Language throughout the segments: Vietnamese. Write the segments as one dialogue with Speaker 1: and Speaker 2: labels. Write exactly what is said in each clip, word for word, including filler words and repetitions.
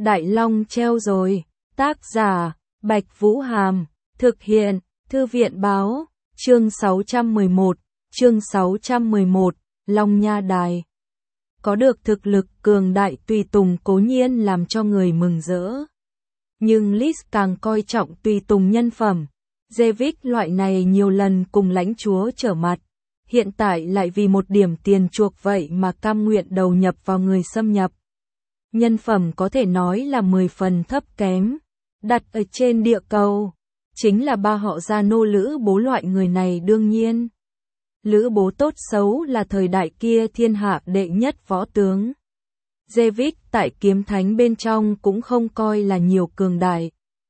Speaker 1: Đại Long treo rồi. Tác giả, Bạch Vũ Hàm. Thực hiện, Thư viện báo. Chương sáu trăm mười một. Chương sáu trăm mười một. Long Nha Đài. Có được thực lực cường đại tùy tùng cố nhiên làm cho người mừng rỡ. Nhưng Lis càng coi trọng tùy tùng nhân phẩm. David loại này nhiều lần cùng lãnh chúa trở mặt. Hiện tại lại vì một điểm tiền chuộc vậy mà cam nguyện đầu nhập vào người xâm nhập. Nhân phẩm có thể nói là mười phần thấp kém. Đặt ở trên địa cầu, chính là ba họ gia nô Lữ Bố loại người này đương nhiên. Lữ Bố tốt xấu là thời đại kia thiên hạ đệ nhất võ tướng. David tại kiếm thánh bên trong cũng không coi là nhiều cường đại.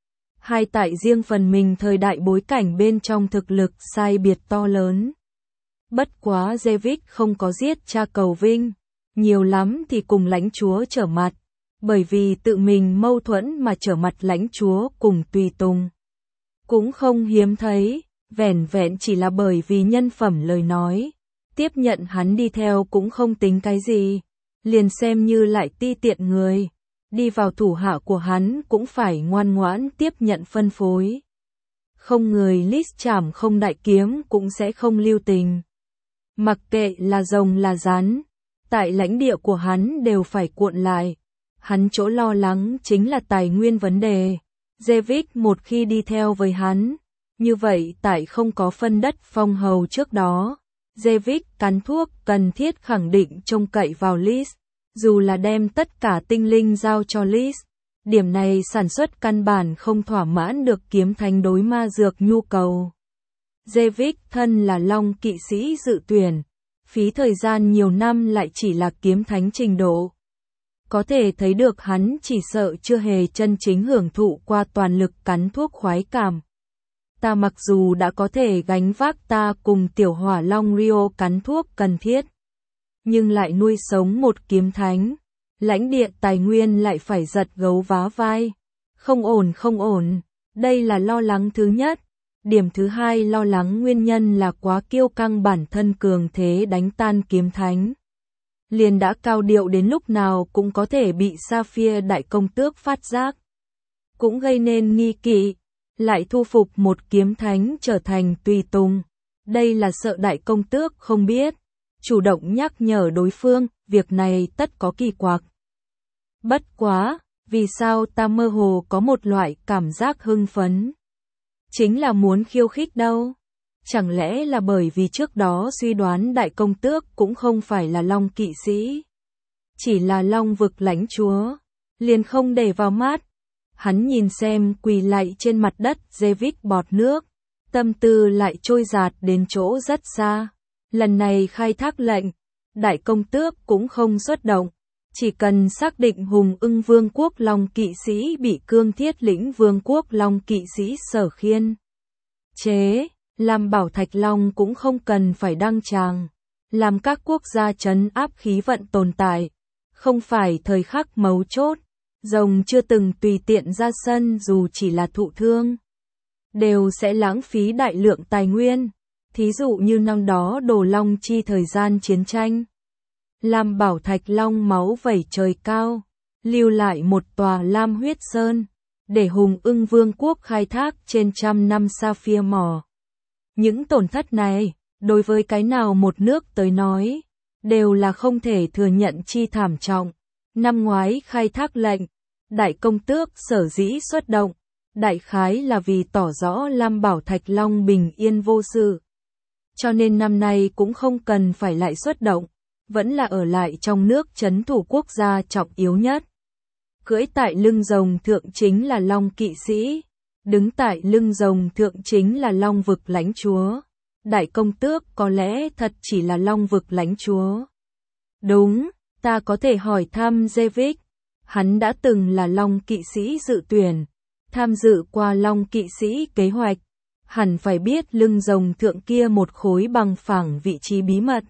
Speaker 1: Hai tại riêng phần mình thời đại bối cảnh bên trong thực lực sai biệt to lớn. Bất quá David không có giết cha cầu vinh, nhiều lắm thì cùng lãnh chúa trở mặt, bởi vì tự mình mâu thuẫn mà trở mặt lãnh chúa cùng tùy tùng. Cũng không hiếm thấy, vẻn vẹn chỉ là bởi vì nhân phẩm lời nói, tiếp nhận hắn đi theo cũng không tính cái gì, liền xem như lại ti tiện người, đi vào thủ hạ của hắn cũng phải ngoan ngoãn tiếp nhận phân phối. Không người Lis chảm không đại kiếm cũng sẽ không lưu tình. Mặc kệ là rồng là rắn, tại lãnh địa của hắn đều phải cuộn lại. Hắn chỗ lo lắng chính là tài nguyên vấn đề. David một khi đi theo với hắn, như vậy tại không có phân đất phong hầu trước đó, David cắn thuốc cần thiết khẳng định trông cậy vào Lis, dù là đem tất cả tinh linh giao cho Lis. Điểm này sản xuất căn bản không thỏa mãn được kiếm thánh đối ma dược nhu cầu. David thân là Long kỵ sĩ dự tuyển, phí thời gian nhiều năm lại chỉ là kiếm thánh trình độ. Có thể thấy được hắn chỉ sợ chưa hề chân chính hưởng thụ qua toàn lực cắn thuốc khoái cảm. Ta mặc dù đã có thể gánh vác ta cùng tiểu hỏa long Rio cắn thuốc cần thiết, nhưng lại nuôi sống một kiếm thánh, lãnh địa tài nguyên lại phải giật gấu vá vai. Không ổn không ổn, đây là lo lắng thứ nhất. Điểm thứ hai lo lắng nguyên nhân là quá kiêu căng bản thân cường thế đánh tan kiếm thánh. Liền đã cao điệu đến lúc nào cũng có thể bị Sapphire đại công tước phát giác. Cũng gây nên nghi kỵ, lại thu phục một kiếm thánh trở thành tùy tùng. Đây là sợ đại công tước không biết, chủ động nhắc nhở đối phương, việc này tất có kỳ quặc. Bất quá, vì sao ta mơ hồ có một loại cảm giác hưng phấn? Chính là muốn khiêu khích đâu. Chẳng lẽ là bởi vì trước đó suy đoán đại công tước cũng không phải là Long kỵ sĩ, chỉ là Long vực lãnh chúa, liền không để vào mắt. Hắn nhìn xem quỳ lạy trên mặt đất David bọt nước, tâm tư lại trôi dạt đến chỗ rất xa. Lần này khai thác lệnh, đại công tước cũng không xuất động, chỉ cần xác định Hùng Ưng Vương quốc Long kỵ sĩ bị Cương Thiết lĩnh Vương quốc Long kỵ sĩ Sở Khiên chế, làm Bảo Thạch Long cũng không cần phải đăng tràng, làm các quốc gia trấn áp khí vận tồn tại, không phải thời khắc mấu chốt, rồng chưa từng tùy tiện ra sân dù chỉ là thụ thương, đều sẽ lãng phí đại lượng tài nguyên, thí dụ như năm đó Đồ Long chi thời gian chiến tranh. Làm Bảo Thạch Long máu vẩy trời cao, lưu lại một tòa Lam huyết sơn, để Hùng Ưng Vương quốc khai thác trên trăm năm Sapphire mỏ. Những tổn thất này, đối với cái nào một nước tới nói, đều là không thể thừa nhận chi thảm trọng. Năm ngoái khai thác lệnh, đại công tước sở dĩ xuất động, đại khái là vì tỏ rõ Lam Bảo Thạch Long bình yên vô sự. Cho nên năm nay cũng không cần phải lại xuất động, vẫn là ở lại trong nước trấn thủ quốc gia trọng yếu nhất. Cưỡi tại lưng rồng thượng chính là Long kỵ sĩ, đứng tại lưng rồng thượng chính là Long vực lãnh chúa. Đại công tước có lẽ thật chỉ là Long vực lãnh chúa. Đúng, ta có thể hỏi thăm David, hắn đã từng là Long kỵ sĩ dự tuyển, tham dự qua Long kỵ sĩ kế hoạch, hẳn phải biết lưng rồng thượng kia một khối bằng phẳng vị trí bí mật.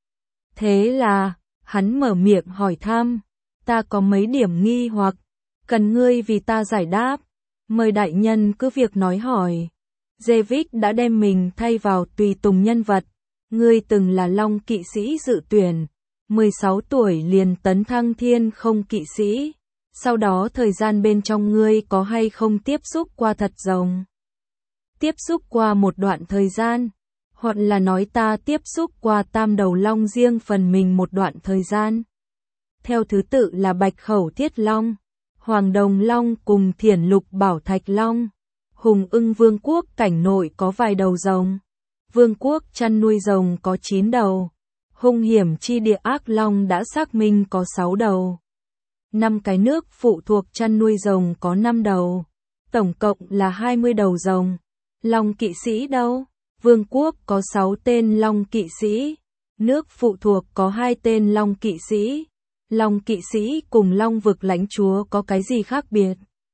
Speaker 1: Thế là, hắn mở miệng hỏi thăm, ta có mấy điểm nghi hoặc, cần ngươi vì ta giải đáp, mời đại nhân cứ việc nói hỏi. David đã đem mình thay vào tùy tùng nhân vật, ngươi từng là Long kỵ sĩ dự tuyển, mười sáu tuổi liền tấn thăng thiên không kỵ sĩ, Sau đó thời gian bên trong ngươi có hay không tiếp xúc qua thật rồng? Tiếp xúc qua một đoạn thời gian, hoặc là nói ta tiếp xúc qua tam đầu long riêng phần mình một đoạn thời gian. Theo thứ tự là Bạch Khẩu Thiết Long, Hoàng Đồng Long cùng Thiển Lục Bảo Thạch Long. Hùng Ưng Vương quốc cảnh nội có vài đầu rồng. Vương quốc chăn nuôi rồng có chín đầu. Hung hiểm chi địa Ác Long đã xác minh có sáu đầu. Năm cái nước phụ thuộc chăn nuôi rồng có năm đầu. Tổng cộng là hai mươi đầu rồng. Long kỵ sĩ đâu? Vương quốc có sáu tên Long kỵ sĩ. Nước phụ thuộc có hai tên Long kỵ sĩ. Long kỵ sĩ cùng Long vực lãnh chúa có cái gì khác biệt?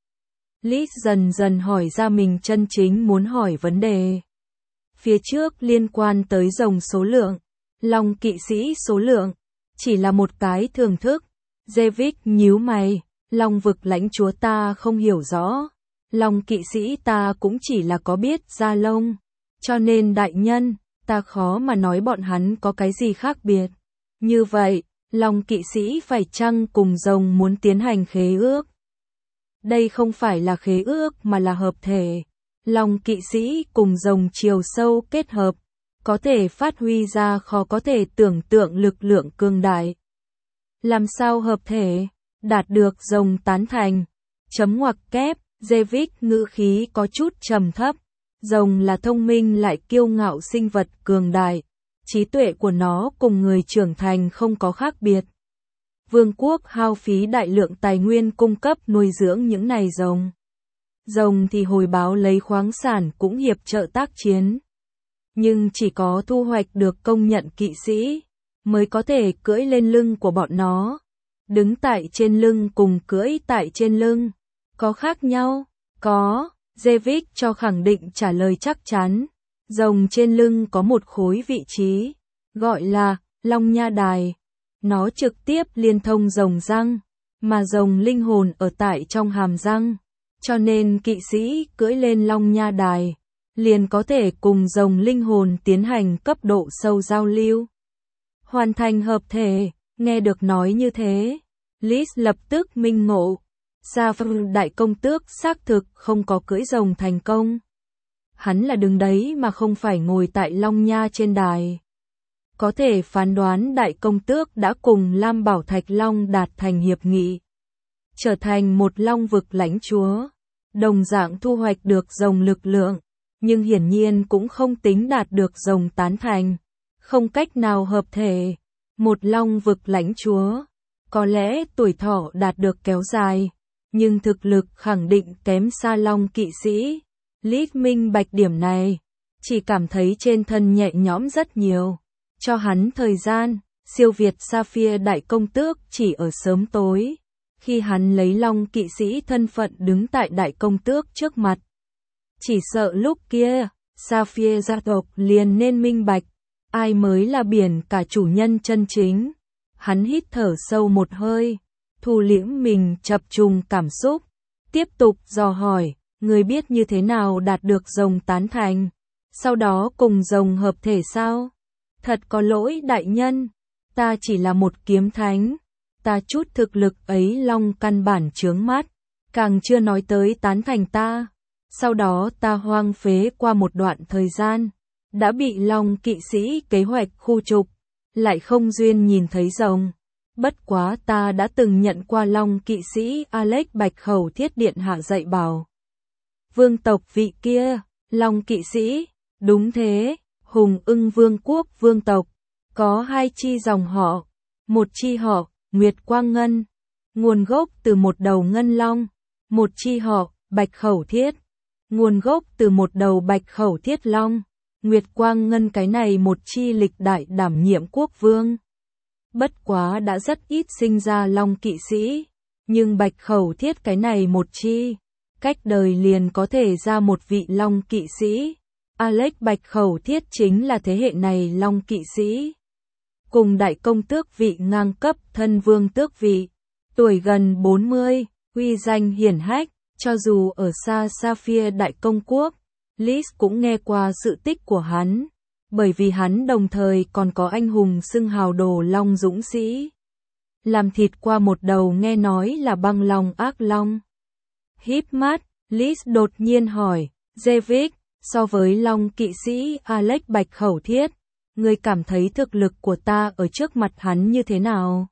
Speaker 1: Lis dần dần hỏi ra mình chân chính muốn hỏi vấn đề. Phía trước liên quan tới rồng số lượng, Long kỵ sĩ số lượng, chỉ là một cái thưởng thức. David nhíu mày, Long vực lãnh chúa ta không hiểu rõ. Long kỵ sĩ ta cũng chỉ là có biết da lông. Cho nên đại nhân, ta khó mà nói bọn hắn có cái gì khác biệt. Như vậy, Long kỵ sĩ phải chăng cùng rồng muốn tiến hành khế ước? Đây không phải là khế ước mà là hợp thể. Long kỵ sĩ cùng rồng chiều sâu kết hợp, có thể phát huy ra khó có thể tưởng tượng lực lượng cường đại. Làm sao hợp thể? Đạt được rồng tán thành. Chấm ngoặc kép, David ngữ khí có chút trầm thấp. Rồng là thông minh lại kiêu ngạo sinh vật cường đại. Trí tuệ của nó cùng người trưởng thành không có khác biệt. Vương quốc hao phí đại lượng tài nguyên cung cấp nuôi dưỡng những này rồng. Rồng thì hồi báo lấy khoáng sản cũng hiệp trợ tác chiến. Nhưng chỉ có thu hoạch được công nhận kỵ sĩ, mới có thể cưỡi lên lưng của bọn nó. Đứng tại trên lưng cùng cưỡi tại trên lưng. Có khác nhau? Có, David cho khẳng định trả lời chắc chắn. Rồng trên lưng có một khối vị trí, gọi là Long Nha Đài. Nó trực tiếp liên thông rồng răng, mà rồng linh hồn ở tại trong hàm răng. Cho nên kỵ sĩ cưỡi lên Long Nha Đài, liền có thể cùng rồng linh hồn tiến hành cấp độ sâu giao lưu. Hoàn thành hợp thể, nghe được nói như thế. Liz lập tức minh ngộ. Xavier đại công tước xác thực không có cưỡi rồng thành công. Hắn là đứng đấy mà không phải ngồi tại Long Nha trên đài. Có thể phán đoán đại công tước đã cùng Lam Bảo Thạch Long đạt thành hiệp nghị. Trở thành một long vực lãnh chúa. Đồng dạng thu hoạch được rồng lực lượng. Nhưng hiển nhiên cũng không tính đạt được rồng tán thành. Không cách nào hợp thể. Một long vực lãnh chúa. Có lẽ tuổi thọ đạt được kéo dài. Nhưng thực lực khẳng định kém xa long kỵ sĩ. Liz minh bạch điểm này. Chỉ cảm thấy trên thân nhẹ nhõm rất nhiều. Cho hắn thời gian, siêu việt Sapphire đại công tước chỉ ở sớm tối. Khi hắn lấy long kỵ sĩ thân phận đứng tại đại công tước trước mặt. Chỉ sợ lúc kia, Sapphire gia tộc liền nên minh bạch. Ai mới là biển cả chủ nhân chân chính. Hắn hít thở sâu một hơi. Thu liễm mình chập trùng cảm xúc. Tiếp tục dò hỏi, người biết như thế nào đạt được rồng tán thành. Sau đó cùng rồng hợp thể sao? Thật có lỗi đại nhân. Ta chỉ là một kiếm thánh. Ta chút thực lực ấy long căn bản chướng mắt. Càng chưa nói tới tán thành ta. Sau đó ta hoang phế qua một đoạn thời gian. Đã bị long kỵ sĩ kế hoạch khu trục. Lại không duyên nhìn thấy rồng. Bất quá ta đã từng nhận qua long kỵ sĩ Alex Bạch Khẩu Thiết Điện hạ dạy bảo. Vương tộc vị kia, long kỵ sĩ, đúng thế, Hùng Ưng Vương quốc vương tộc, có hai chi dòng họ, một chi họ, Nguyệt Quang Ngân, nguồn gốc từ một đầu ngân long, một chi họ, Bạch Khẩu Thiết, nguồn gốc từ một đầu Bạch Khẩu Thiết Long, Nguyệt Quang Ngân cái này một chi lịch đại đảm nhiệm quốc vương. Bất quá đã rất ít sinh ra long kỵ sĩ, nhưng Bạch Khẩu Thiết cái này một chi, cách đời liền có thể ra một vị long kỵ sĩ. Alex Bạch Khẩu Thiết chính là thế hệ này long kỵ sĩ. Cùng đại công tước vị ngang cấp thân vương tước vị, tuổi gần bốn mươi, uy danh hiển hách, cho dù ở xa Sapphire đại công quốc, Liz cũng nghe qua sự tích của hắn. Bởi vì hắn đồng thời còn có anh hùng xưng hào đồ long dũng sĩ. làm thịt qua một đầu nghe nói là băng long ác long. Híp mắt, Liz đột nhiên hỏi, David, so với long kỵ sĩ Alex Bạch Khẩu Thiết, ngươi cảm thấy thực lực của ta ở trước mặt hắn như thế nào?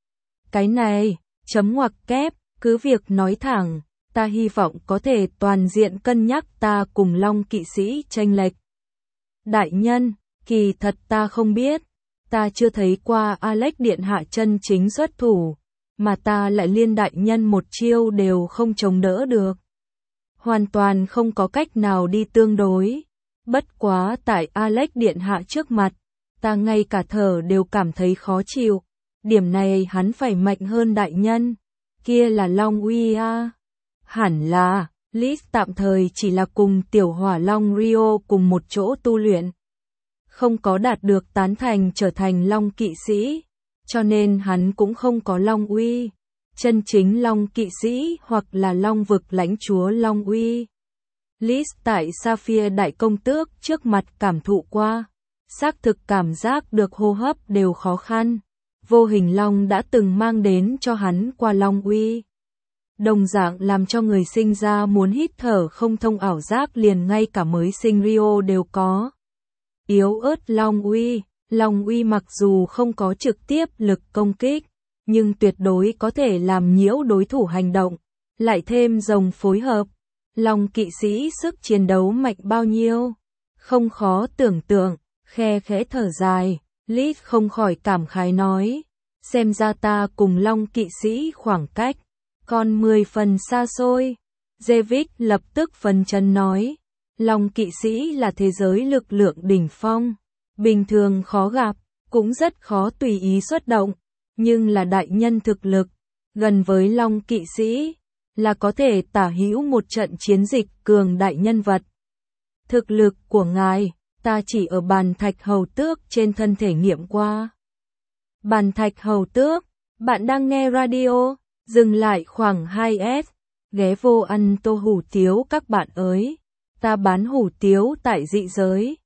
Speaker 1: Cái này, chấm ngoặc kép, cứ việc nói thẳng, ta hy vọng có thể toàn diện cân nhắc ta cùng long kỵ sĩ chênh lệch. Đại nhân, kỳ thật ta không biết, ta chưa thấy qua Alex điện hạ chân chính xuất thủ, mà ta lại liên đại nhân một chiêu đều không chống đỡ được. Hoàn toàn không có cách nào đi tương đối. Bất quá tại Alex điện hạ trước mặt, ta ngay cả thở đều cảm thấy khó chịu. Điểm này hắn phải mạnh hơn đại nhân. Kia là Long uy a. Hẳn là, Liz tạm thời chỉ là cùng tiểu hỏa Long Rio cùng một chỗ tu luyện. Không có đạt được tán thành trở thành Long kỵ sĩ, cho nên hắn cũng không có Long uy. Chân chính Long kỵ sĩ hoặc là Long vực lãnh chúa Long uy. Liz tại Sapphire đại công tước trước mặt cảm thụ qua, xác thực cảm giác được hô hấp đều khó khăn. Vô hình Long đã từng mang đến cho hắn qua Long uy. Đồng dạng làm cho người sinh ra muốn hít thở không thông ảo giác liền ngay cả mới sinh Rio đều có. Yếu ớt Long uy, Long uy mặc dù không có trực tiếp lực công kích, nhưng tuyệt đối có thể làm nhiễu đối thủ hành động, lại thêm rồng phối hợp. Long kỵ sĩ sức chiến đấu mạnh bao nhiêu? Không khó tưởng tượng, khe khẽ thở dài, Liz không khỏi cảm khái nói, xem ra ta cùng Long kỵ sĩ khoảng cách còn mười phần xa xôi. David lập tức phấn chấn nói, Long kỵ sĩ là thế giới lực lượng đỉnh phong, bình thường khó gặp, cũng rất khó tùy ý xuất động, nhưng là đại nhân thực lực, gần với Long kỵ sĩ, là có thể tả hữu một trận chiến dịch cường đại nhân vật. Thực lực của ngài, ta chỉ ở bàn thạch hầu tước trên thân thể nghiệm qua. Bàn thạch hầu tước, bạn đang nghe radio, dừng lại khoảng hai S, ghé vô ăn tô hủ tiếu các bạn ơi, ta bán hủ tiếu tại dị giới.